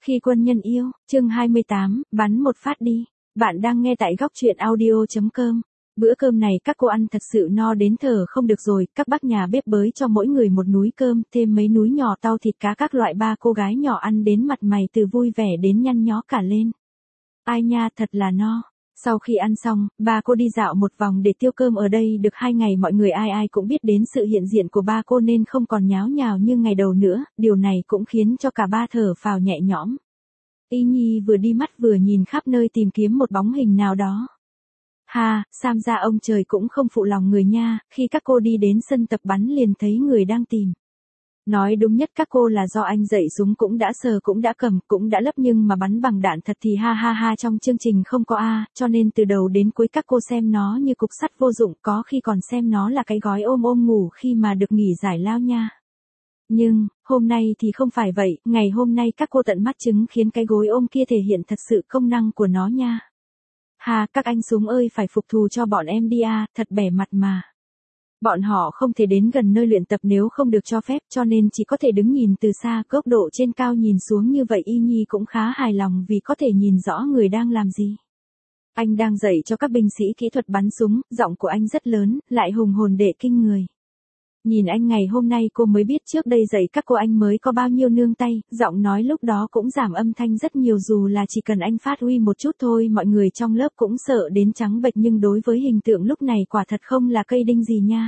Khi quân nhân yêu, chương 28, bắn một phát đi. Bạn đang nghe tại góc truyện audio.com. Bữa cơm này các cô ăn thật sự no đến thở không được rồi, các bác nhà bếp bới cho mỗi người một núi cơm, thêm mấy núi nhỏ tau thịt cá các loại. Ba cô gái nhỏ ăn đến mặt mày từ vui vẻ đến nhăn nhó cả lên. Ai nha, thật là no. Sau khi ăn xong, ba cô đi dạo một vòng để tiêu cơm ở đây được 2 ngày. Mọi người ai ai cũng biết đến sự hiện diện của ba cô nên không còn nháo nhào như ngày đầu nữa, điều này cũng khiến cho cả ba thở phào nhẹ nhõm. Y Nhi vừa đi mắt vừa nhìn khắp nơi tìm kiếm một bóng hình nào đó. Ha, Sam gia ông trời cũng không phụ lòng người nha, khi các cô đi đến sân tập bắn liền thấy người đang tìm. Nói đúng nhất các cô là do anh dạy súng cũng đã sờ cũng đã cầm cũng đã lắp nhưng mà bắn bằng đạn thật thì ha ha ha trong chương trình không có A, cho nên từ đầu đến cuối các cô xem nó như cục sắt vô dụng, có khi còn xem nó là cái gói ôm ôm ngủ khi mà được nghỉ giải lao nha. Nhưng, hôm nay thì không phải vậy, ngày hôm nay các cô tận mắt chứng khiến cái gối ôm kia thể hiện thật sự công năng của nó nha. Hà, các anh súng ơi phải phục thù cho bọn em đi a, thật bẻ mặt mà. Bọn họ không thể đến gần nơi luyện tập nếu không được cho phép cho nên chỉ có thể đứng nhìn từ xa, góc độ trên cao nhìn xuống như vậy. Y Nhi cũng khá hài lòng vì có thể nhìn rõ người đang làm gì. Anh đang dạy cho các binh sĩ kỹ thuật bắn súng, giọng của anh rất lớn, lại hùng hồn đệ kinh người. Nhìn anh ngày hôm nay cô mới biết trước đây dạy các cô anh mới có bao nhiêu nương tay, giọng nói lúc đó cũng giảm âm thanh rất nhiều dù là chỉ cần anh phát huy một chút thôi mọi người trong lớp cũng sợ đến trắng bệch nhưng đối với hình tượng lúc này quả thật không là cây đinh gì nha.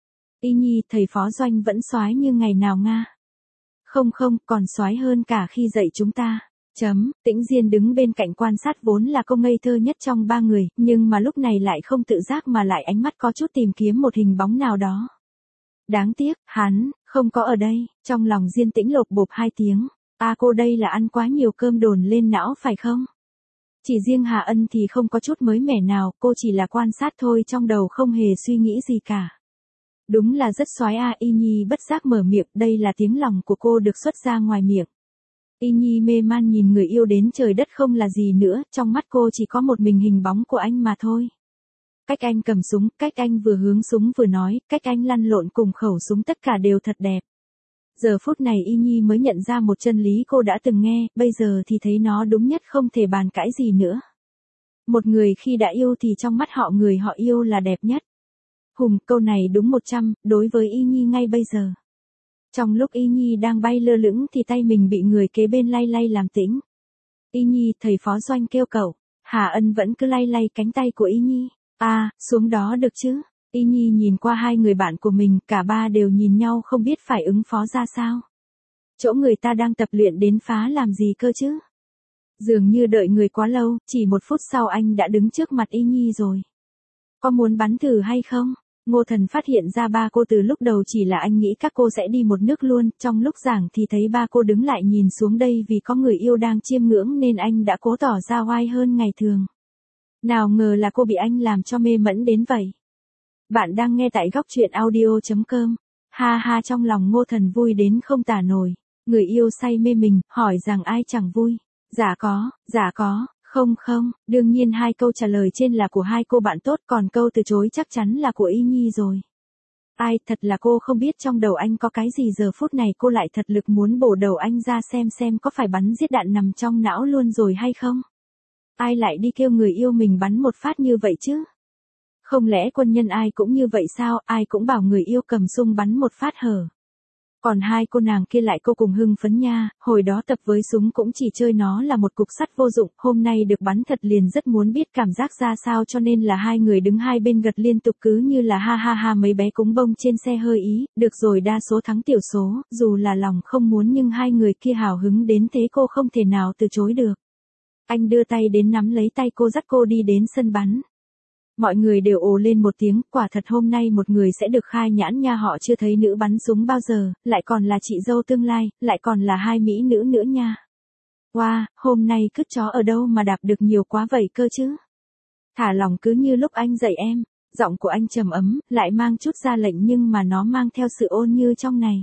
Y Nhi, thầy Phó Doanh vẫn soái như ngày nào nga. Không không, còn soái hơn cả khi dạy chúng ta. Tĩnh Diên đứng bên cạnh quan sát vốn là cô ngây thơ nhất trong ba người, nhưng mà lúc này lại không tự giác mà lại ánh mắt có chút tìm kiếm một hình bóng nào đó. Đáng tiếc, hắn, không có ở đây, trong lòng Diên Tĩnh lột bột 2 tiếng. À cô đây là ăn quá nhiều cơm đồn lên não phải không? Chỉ riêng Hà Ân thì không có chút mới mẻ nào, cô chỉ là quan sát thôi trong đầu không hề suy nghĩ gì cả. Đúng là rất soái a. Y Nhi bất giác mở miệng, đây là tiếng lòng của cô được xuất ra ngoài miệng. Y Nhi mê man nhìn người yêu đến trời đất không là gì nữa, trong mắt cô chỉ có một mình hình bóng của anh mà thôi. Cách anh cầm súng, cách anh vừa hướng súng vừa nói, cách anh lăn lộn cùng khẩu súng tất cả đều thật đẹp. Giờ phút này Y Nhi mới nhận ra một chân lý cô đã từng nghe, bây giờ thì thấy nó đúng nhất không thể bàn cãi gì nữa. Một người khi đã yêu thì trong mắt họ người họ yêu là đẹp nhất. Hùng, câu này đúng 100, đối với Y Nhi ngay bây giờ. Trong lúc Y Nhi đang bay lơ lửng thì tay mình bị người kế bên lay lay làm tĩnh. Y Nhi, thầy Phó Doanh kêu cậu. Hà Ân vẫn cứ lay lay cánh tay của Y Nhi. À, xuống đó được chứ? Y Nhi nhìn qua hai người bạn của mình, cả ba đều nhìn nhau không biết phải ứng phó ra sao. Chỗ người ta đang tập luyện đến phá làm gì cơ chứ? Dường như đợi người quá lâu, chỉ 1 phút sau anh đã đứng trước mặt Y Nhi rồi. Có muốn bắn thử hay không? Ngô Thần phát hiện ra ba cô từ lúc đầu chỉ là anh nghĩ các cô sẽ đi một nước luôn, trong lúc giảng thì thấy ba cô đứng lại nhìn xuống đây vì có người yêu đang chiêm ngưỡng nên anh đã cố tỏ ra oai hơn ngày thường. Nào ngờ là cô bị anh làm cho mê mẩn đến vậy. Bạn đang nghe tại góc truyện audio.com. Ha ha trong lòng Ngô Thần vui đến không tả nổi. Người yêu say mê mình, hỏi rằng ai chẳng vui. Dạ có, không, đương nhiên 2 câu trả lời trên là của 2 cô bạn tốt còn câu từ chối chắc chắn là của Y Nhi rồi. Ai, thật là cô không biết trong đầu anh có cái gì giờ phút này cô lại thật lực muốn bổ đầu anh ra xem có phải bắn giết đạn nằm trong não luôn rồi hay không. Ai lại đi kêu người yêu mình bắn một phát như vậy chứ? Không lẽ quân nhân ai cũng như vậy sao, ai cũng bảo người yêu cầm súng bắn một phát hở. Còn 2 cô nàng kia lại cô cùng hưng phấn nha, hồi đó tập với súng cũng chỉ chơi nó là một cục sắt vô dụng, hôm nay được bắn thật liền rất muốn biết cảm giác ra sao cho nên là 2 người đứng hai bên gật liên tục cứ như là ha ha ha mấy bé cúng bông trên xe hơi ý, được rồi đa số thắng tiểu số, dù là lòng không muốn nhưng 2 người kia hào hứng đến thế cô không thể nào từ chối được. Anh đưa tay đến nắm lấy tay cô dắt cô đi đến sân bắn. Mọi người đều ồ lên một tiếng, quả thật hôm nay một người sẽ được khai nhãn nha họ chưa thấy nữ bắn súng bao giờ, lại còn là chị dâu tương lai, lại còn là 2 mỹ nữ nữa nha. Wow, hôm nay cứt chó ở đâu mà đạp được nhiều quá vậy cơ chứ? Thả lòng cứ như lúc anh dạy em, giọng của anh trầm ấm, lại mang chút ra lệnh nhưng mà nó mang theo sự ôn như trong này.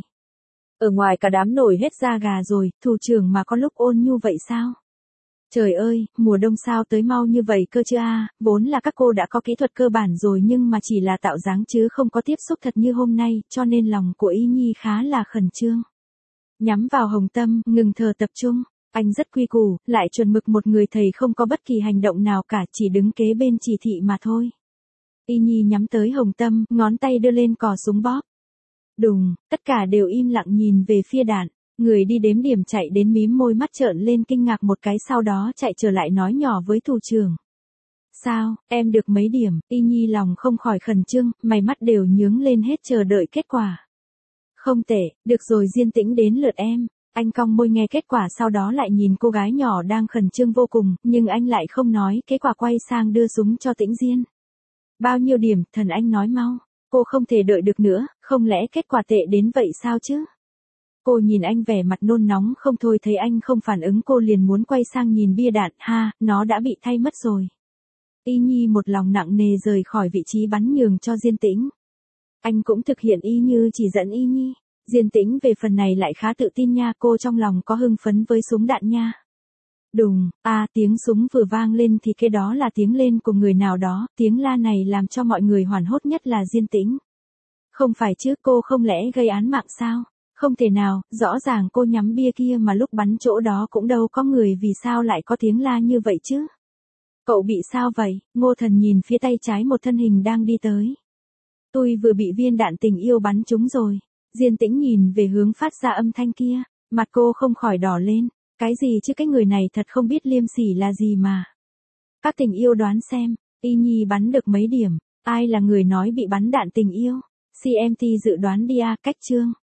Ở ngoài cả đám nổi hết da gà rồi, thủ trưởng mà có lúc ôn nhu vậy sao? Trời ơi, mùa đông sao tới mau như vậy cơ chứ a, vốn là các cô đã có kỹ thuật cơ bản rồi nhưng mà chỉ là tạo dáng chứ không có tiếp xúc thật như hôm nay, cho nên lòng của Y Nhi khá là khẩn trương. Nhắm vào hồng tâm, ngừng thở tập trung. Anh rất quy củ, lại chuẩn mực một người thầy không có bất kỳ hành động nào cả, chỉ đứng kế bên chỉ thị mà thôi. Y Nhi nhắm tới Hồng Tâm, ngón tay đưa lên cò súng bóp. Đùng, tất cả đều im lặng nhìn về phía đạn. Người đi đếm điểm chạy đến mím môi mắt trợn lên kinh ngạc một cái, sau đó chạy trở lại nói nhỏ với thủ trưởng. Sao, em được mấy điểm? Y Nhi lòng không khỏi khẩn trương, mày mắt đều nhướng lên hết chờ đợi kết quả. Không tệ, được rồi, Diên Tĩnh đến lượt em. Anh cong môi nghe kết quả, sau đó lại nhìn cô gái nhỏ đang khẩn trương vô cùng, nhưng anh lại không nói, kết quả quay sang đưa súng cho Tĩnh Diên. Bao nhiêu điểm, thần anh nói mau. Cô không thể đợi được nữa, không lẽ kết quả tệ đến vậy sao chứ? Cô nhìn anh vẻ mặt nôn nóng không thôi, thấy anh không phản ứng cô liền muốn quay sang nhìn bia đạn, ha, nó đã bị thay mất rồi. Y Nhi một lòng nặng nề rời khỏi vị trí bắn nhường cho Diên Tĩnh. Anh cũng thực hiện y như chỉ dẫn Y Nhi. Diên Tĩnh về phần này lại khá tự tin nha, cô trong lòng có hưng phấn với súng đạn nha. Đùng, tiếng súng vừa vang lên thì cái đó là tiếng lên của người nào đó, tiếng la này làm cho mọi người hoảng hốt, nhất là Diên Tĩnh. Không phải chứ, cô không lẽ gây án mạng sao? Không thể nào, rõ ràng cô nhắm bia kia mà lúc bắn chỗ đó cũng đâu có người, vì sao lại có tiếng la như vậy chứ? Cậu bị sao vậy? Ngô Thần nhìn phía tay trái một thân hình đang đi tới. Tôi vừa bị viên đạn tình yêu bắn trúng rồi. Diên Tĩnh nhìn về hướng phát ra âm thanh kia, mặt cô không khỏi đỏ lên. Cái gì chứ, cái người này thật không biết liêm sỉ là gì mà. Các tình yêu đoán xem, Y Nhi bắn được mấy điểm, ai là người nói bị bắn đạn tình yêu? CMT dự đoán đi cách chương.